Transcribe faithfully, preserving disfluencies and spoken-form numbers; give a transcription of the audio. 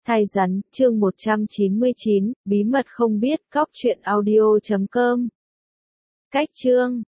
Thai rắn, chương một trăm chín mươi chín, bí mật không biết, cóc truyện audio chấm com. Cách chương